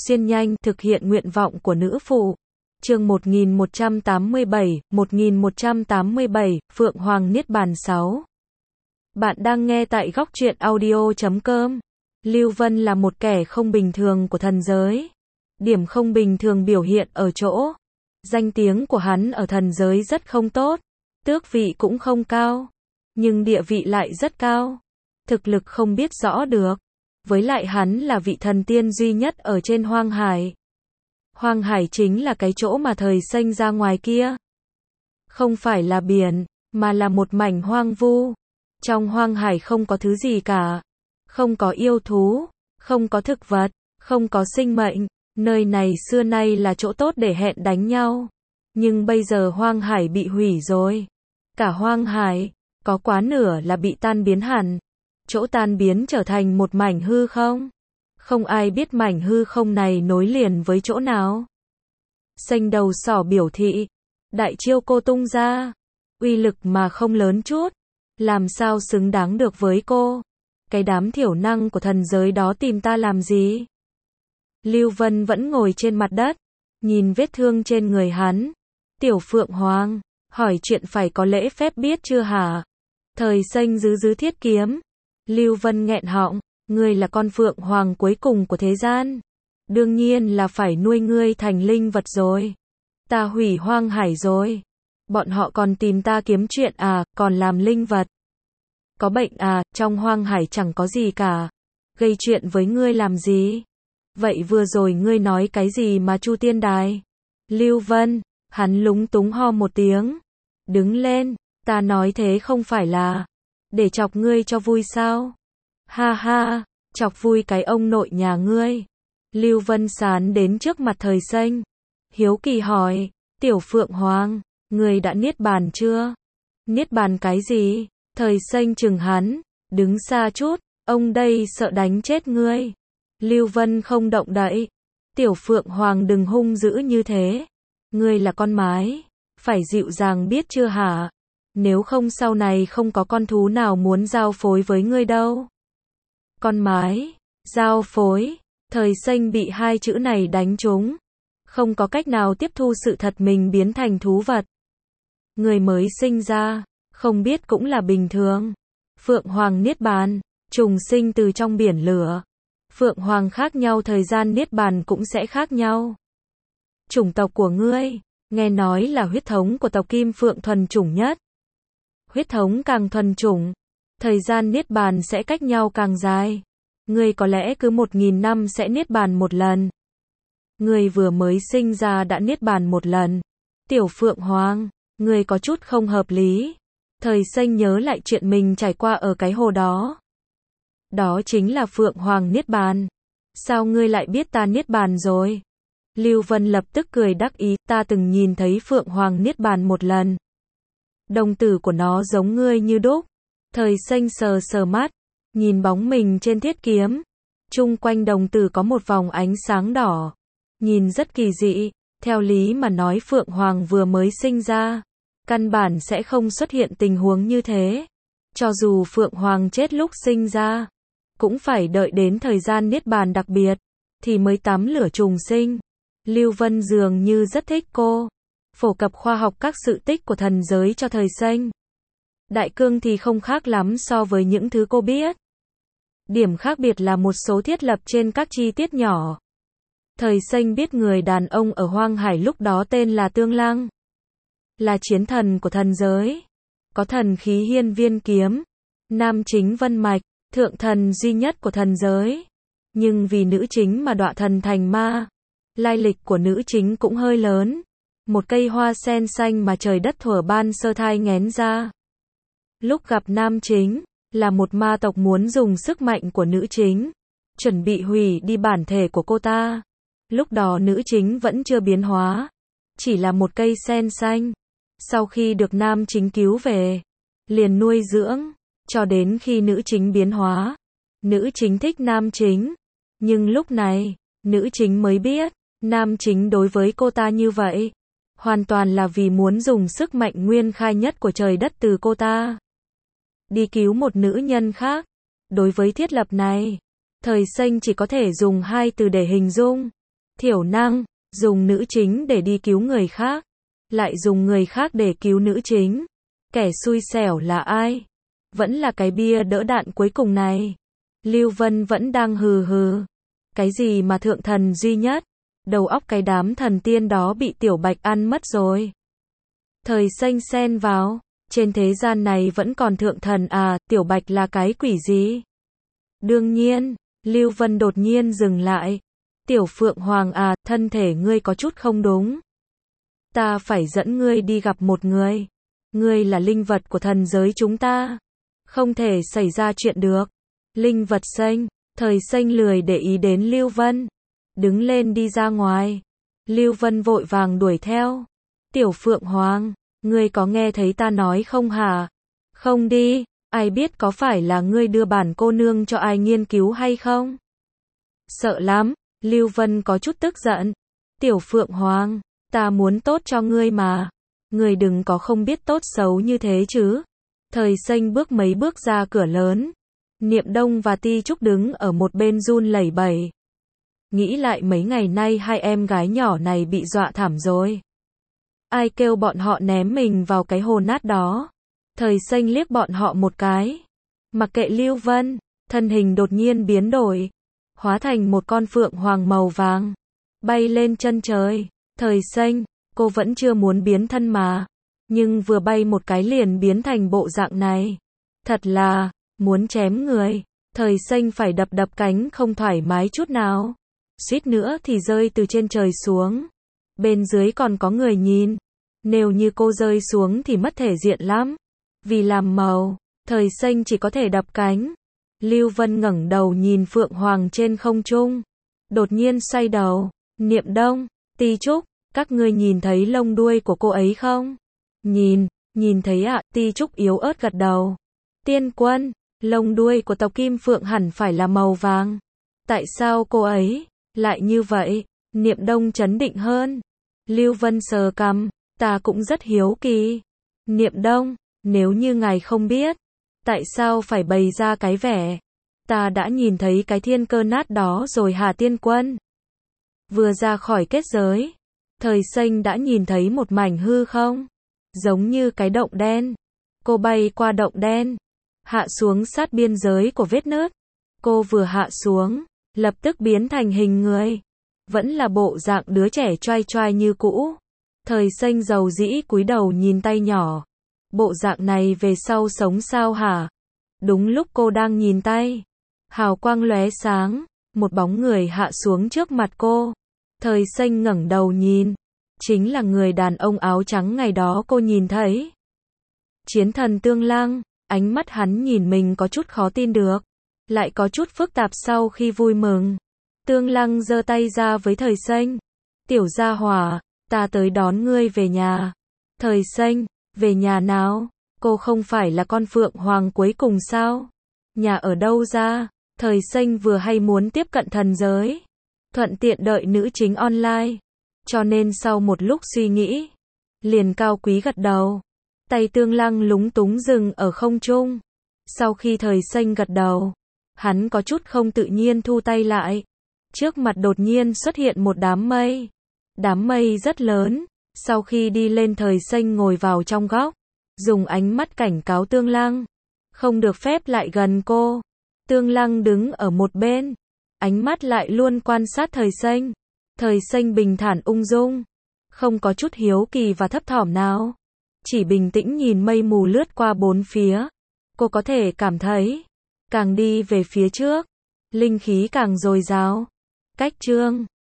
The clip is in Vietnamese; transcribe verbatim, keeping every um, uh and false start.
xuyên nhanh, thực hiện nguyện vọng của nữ phụ. Chương một nghìn một trăm tám mươi bảy, một nghìn một trăm tám mươi bảy, Phượng Hoàng Niết Bàn sáu. Bạn đang nghe tại góc truyện audio chấm com. Lưu Vân là một kẻ không bình thường của thần giới. Điểm không bình thường biểu hiện ở chỗ, danh tiếng của hắn ở thần giới rất không tốt, tước vị cũng không cao, nhưng địa vị lại rất cao. Thực lực không biết rõ được. Với lại hắn là vị thần tiên duy nhất ở trên Hoang Hải. Hoang Hải chính là cái chỗ mà thời sinh ra ngoài kia. Không phải là biển, mà là một mảnh hoang vu. Trong Hoang Hải không có thứ gì cả. Không có yêu thú, không có thực vật, không có sinh mệnh. Nơi này xưa nay là chỗ tốt để hẹn đánh nhau. Nhưng bây giờ Hoang Hải bị hủy rồi. Cả Hoang Hải, có quá nửa là bị tan biến hẳn. Chỗ tan biến trở thành một mảnh hư không. Không ai biết mảnh hư không này nối liền với chỗ nào. Xanh đầu sỏ biểu thị. Đại chiêu cô tung ra. Uy lực mà không lớn chút. Làm sao xứng đáng được với cô. Cái đám thiểu năng của thần giới đó tìm ta làm gì? Lưu Vân vẫn ngồi trên mặt đất. Nhìn vết thương trên người hắn. Tiểu Phượng Hoàng. Hỏi chuyện phải có lễ phép biết chưa hả? Thời xanh giữ giữ thiết kiếm. Lưu Vân nghẹn họng. Ngươi là con Phượng Hoàng cuối cùng của thế gian. Đương nhiên là phải nuôi ngươi thành linh vật rồi. Ta hủy Hoang Hải rồi. Bọn họ còn tìm ta kiếm chuyện à, còn làm linh vật. Có bệnh à, trong Hoang Hải chẳng có gì cả. Gây chuyện với ngươi làm gì? Vậy vừa rồi ngươi nói cái gì mà Chu Tiên Đài? Lưu Vân, hắn lúng túng ho một tiếng. Đứng lên, ta nói thế không phải là để chọc ngươi cho vui sao? Ha ha, chọc vui cái ông nội nhà ngươi. Lưu Vân sán đến trước mặt thời xanh. Hiếu kỳ hỏi, Tiểu Phượng Hoàng, ngươi đã niết bàn chưa? Niết bàn cái gì? Thời xanh chừng hắn, đứng xa chút, ông đây sợ đánh chết ngươi. Lưu Vân không động đậy. Tiểu Phượng Hoàng đừng hung dữ như thế. Ngươi là con mái, phải dịu dàng biết chưa hả? Nếu không sau này không có con thú nào muốn giao phối với ngươi đâu. Con mái, giao phối, thời xanh bị hai chữ này đánh trúng. Không có cách nào tiếp thu sự thật mình biến thành thú vật. Người mới sinh ra, không biết cũng là bình thường. Phượng Hoàng Niết Bàn, trùng sinh từ trong biển lửa. Phượng Hoàng khác nhau thời gian Niết Bàn cũng sẽ khác nhau. Chủng tộc của ngươi, nghe nói là huyết thống của tộc Kim Phượng thuần chủng nhất. Huyết thống càng thuần chủng, thời gian Niết Bàn sẽ cách nhau càng dài. Ngươi có lẽ cứ một nghìn năm sẽ Niết Bàn một lần. Ngươi vừa mới sinh ra đã Niết Bàn một lần. Tiểu Phượng Hoàng, ngươi có chút không hợp lý. Thời xanh nhớ lại chuyện mình trải qua ở cái hồ đó. Đó chính là Phượng Hoàng Niết Bàn. Sao ngươi lại biết ta Niết Bàn rồi? Lưu Vân lập tức cười đắc ý, ta từng nhìn thấy Phượng Hoàng Niết Bàn một lần. Đồng tử của nó giống ngươi như đúc. Thời xanh sờ sờ mắt, nhìn bóng mình trên thiết kiếm. Chung quanh đồng tử có một vòng ánh sáng đỏ. Nhìn rất kỳ dị, theo lý mà nói Phượng Hoàng vừa mới sinh ra. Căn bản sẽ không xuất hiện tình huống như thế. Cho dù Phượng Hoàng chết lúc sinh ra, cũng phải đợi đến thời gian Niết Bàn đặc biệt, thì mới tắm lửa trùng sinh. Lưu Vân dường như rất thích cô. Phổ cập khoa học các sự tích của thần giới cho thời xanh. Đại cương thì không khác lắm so với những thứ cô biết. Điểm khác biệt là một số thiết lập trên các chi tiết nhỏ. Thời xanh biết người đàn ông ở Hoang Hải lúc đó tên là Tương Lăng. Là chiến thần của thần giới. Có thần khí hiên viên kiếm. Nam chính vân mạch, thượng thần duy nhất của thần giới. Nhưng vì nữ chính mà đọa thần thành ma. Lai lịch của nữ chính cũng hơi lớn. Một cây hoa sen xanh mà trời đất thuở ban sơ thai nghén ra. Lúc gặp nam chính, là một ma tộc muốn dùng sức mạnh của nữ chính. Chuẩn bị hủy đi bản thể của cô ta. Lúc đó nữ chính vẫn chưa biến hóa. Chỉ là một cây sen xanh. Sau khi được nam chính cứu về, liền nuôi dưỡng, cho đến khi nữ chính biến hóa. Nữ chính thích nam chính. Nhưng lúc này, nữ chính mới biết, nam chính đối với cô ta như vậy. Hoàn toàn là vì muốn dùng sức mạnh nguyên khai nhất của trời đất từ cô ta. Đi cứu một nữ nhân khác. Đối với thiết lập này, thời xanh chỉ có thể dùng hai từ để hình dung. thiểu năng, dùng nữ chính để đi cứu người khác, lại dùng người khác để cứu nữ chính. Kẻ xui xẻo là ai? Vẫn là cái bia đỡ đạn cuối cùng này. Lưu Vân vẫn đang hừ hừ. Cái gì mà thượng thần duy nhất? Đầu óc cái đám thần tiên đó bị Tiểu Bạch ăn mất rồi. Thời xanh xen vào. Trên thế gian này vẫn còn thượng thần à, Tiểu Bạch là cái quỷ gì? Đương nhiên, Lưu Vân đột nhiên dừng lại. Tiểu Phượng Hoàng à, thân thể ngươi có chút không đúng. Ta phải dẫn ngươi đi gặp một người. Ngươi là linh vật của thần giới chúng ta. Không thể xảy ra chuyện được. Linh vật xanh, thời xanh lười để ý đến Lưu Vân. Đứng lên đi ra ngoài. Lưu Vân vội vàng đuổi theo. Tiểu Phượng Hoàng, ngươi có nghe thấy ta nói không hả? Không đi, ai biết có phải là ngươi đưa bản cô nương cho ai nghiên cứu hay không? Sợ lắm, Lưu Vân có chút tức giận. Tiểu Phượng Hoàng, ta muốn tốt cho ngươi mà. Ngươi đừng có không biết tốt xấu như thế chứ. Thời xanh bước mấy bước ra cửa lớn. Niệm Đông và Ti Trúc đứng ở một bên run lẩy bẩy. Nghĩ lại mấy ngày nay hai em gái nhỏ này bị dọa thảm rồi. Ai kêu bọn họ ném mình vào cái hồ nát đó. Thời xanh liếc bọn họ một cái. Mặc kệ Lưu Vân, thân hình đột nhiên biến đổi. Hóa thành một con phượng hoàng màu vàng. Bay lên chân trời. Thời xanh, cô vẫn chưa muốn biến thân mà. Nhưng vừa bay một cái liền biến thành bộ dạng này. Thật là, muốn chém người. Thời xanh phải đập đập cánh không thoải mái chút nào. Suýt nữa thì rơi từ trên trời xuống. Bên dưới còn có người nhìn. Nếu như cô rơi xuống thì mất thể diện lắm. Vì làm màu, thời xanh chỉ có thể đập cánh. Lưu Vân ngẩng đầu nhìn Phượng Hoàng trên không trung. Đột nhiên xoay đầu. Niệm Đông, Ti Trúc, các ngươi nhìn thấy lông đuôi của cô ấy không? Nhìn, nhìn thấy ạ, à, Ti Trúc yếu ớt gật đầu. Tiên Quân, lông đuôi của tộc Kim Phượng hẳn phải là màu vàng. Tại sao cô ấy lại như vậy? Niệm Đông chấn định hơn. Lưu Vân sờ cằm, ta cũng rất hiếu kỳ. Niệm Đông, nếu như ngài không biết, tại sao phải bày ra cái vẻ? Ta đã nhìn thấy cái thiên cơ nát đó rồi hả Tiên Quân? Vừa ra khỏi kết giới, thời xanh đã nhìn thấy một mảnh hư không, giống như cái động đen. Cô bay qua động đen, hạ xuống sát biên giới của vết nứt. Cô vừa hạ xuống, lập tức biến thành hình người. Vẫn là bộ dạng đứa trẻ choai choai như cũ. Thời xanh dầu dĩ cúi đầu nhìn tay nhỏ. Bộ dạng này về sau sống sao hả? Đúng lúc cô đang nhìn tay, hào quang lóe sáng, một bóng người hạ xuống trước mặt cô. Thời xanh ngẩng đầu nhìn, chính là người đàn ông áo trắng ngày đó cô nhìn thấy. Chiến thần Tương Lăng, ánh mắt hắn nhìn mình có chút khó tin được, lại có chút phức tạp sau khi vui mừng. Tương Lăng giơ tay ra với thời xanh. Tiểu gia hỏa, ta tới đón ngươi về nhà. Thời xanh, về nhà nào? Cô không phải là con Phượng Hoàng cuối cùng sao? Nhà ở đâu ra? Thời xanh vừa hay muốn tiếp cận thần giới, thuận tiện đợi nữ chính online. Cho nên sau một lúc suy nghĩ, liền cao quý gật đầu. Tay Tương Lăng lúng túng dừng ở không trung. Sau khi thời xanh gật đầu, hắn có chút không tự nhiên thu tay lại. Trước mặt đột nhiên xuất hiện một đám mây. Đám mây rất lớn. Sau khi đi lên thời xanh ngồi vào trong góc, dùng ánh mắt cảnh cáo Tương Lăng. Không được phép lại gần cô. Tương Lăng đứng ở một bên, ánh mắt lại luôn quan sát thời xanh. Thời xanh bình thản ung dung, không có chút hiếu kỳ và thấp thỏm nào. Chỉ bình tĩnh nhìn mây mù lướt qua bốn phía. Cô có thể cảm thấy, càng đi về phía trước, linh khí càng dồi dào. Cách chương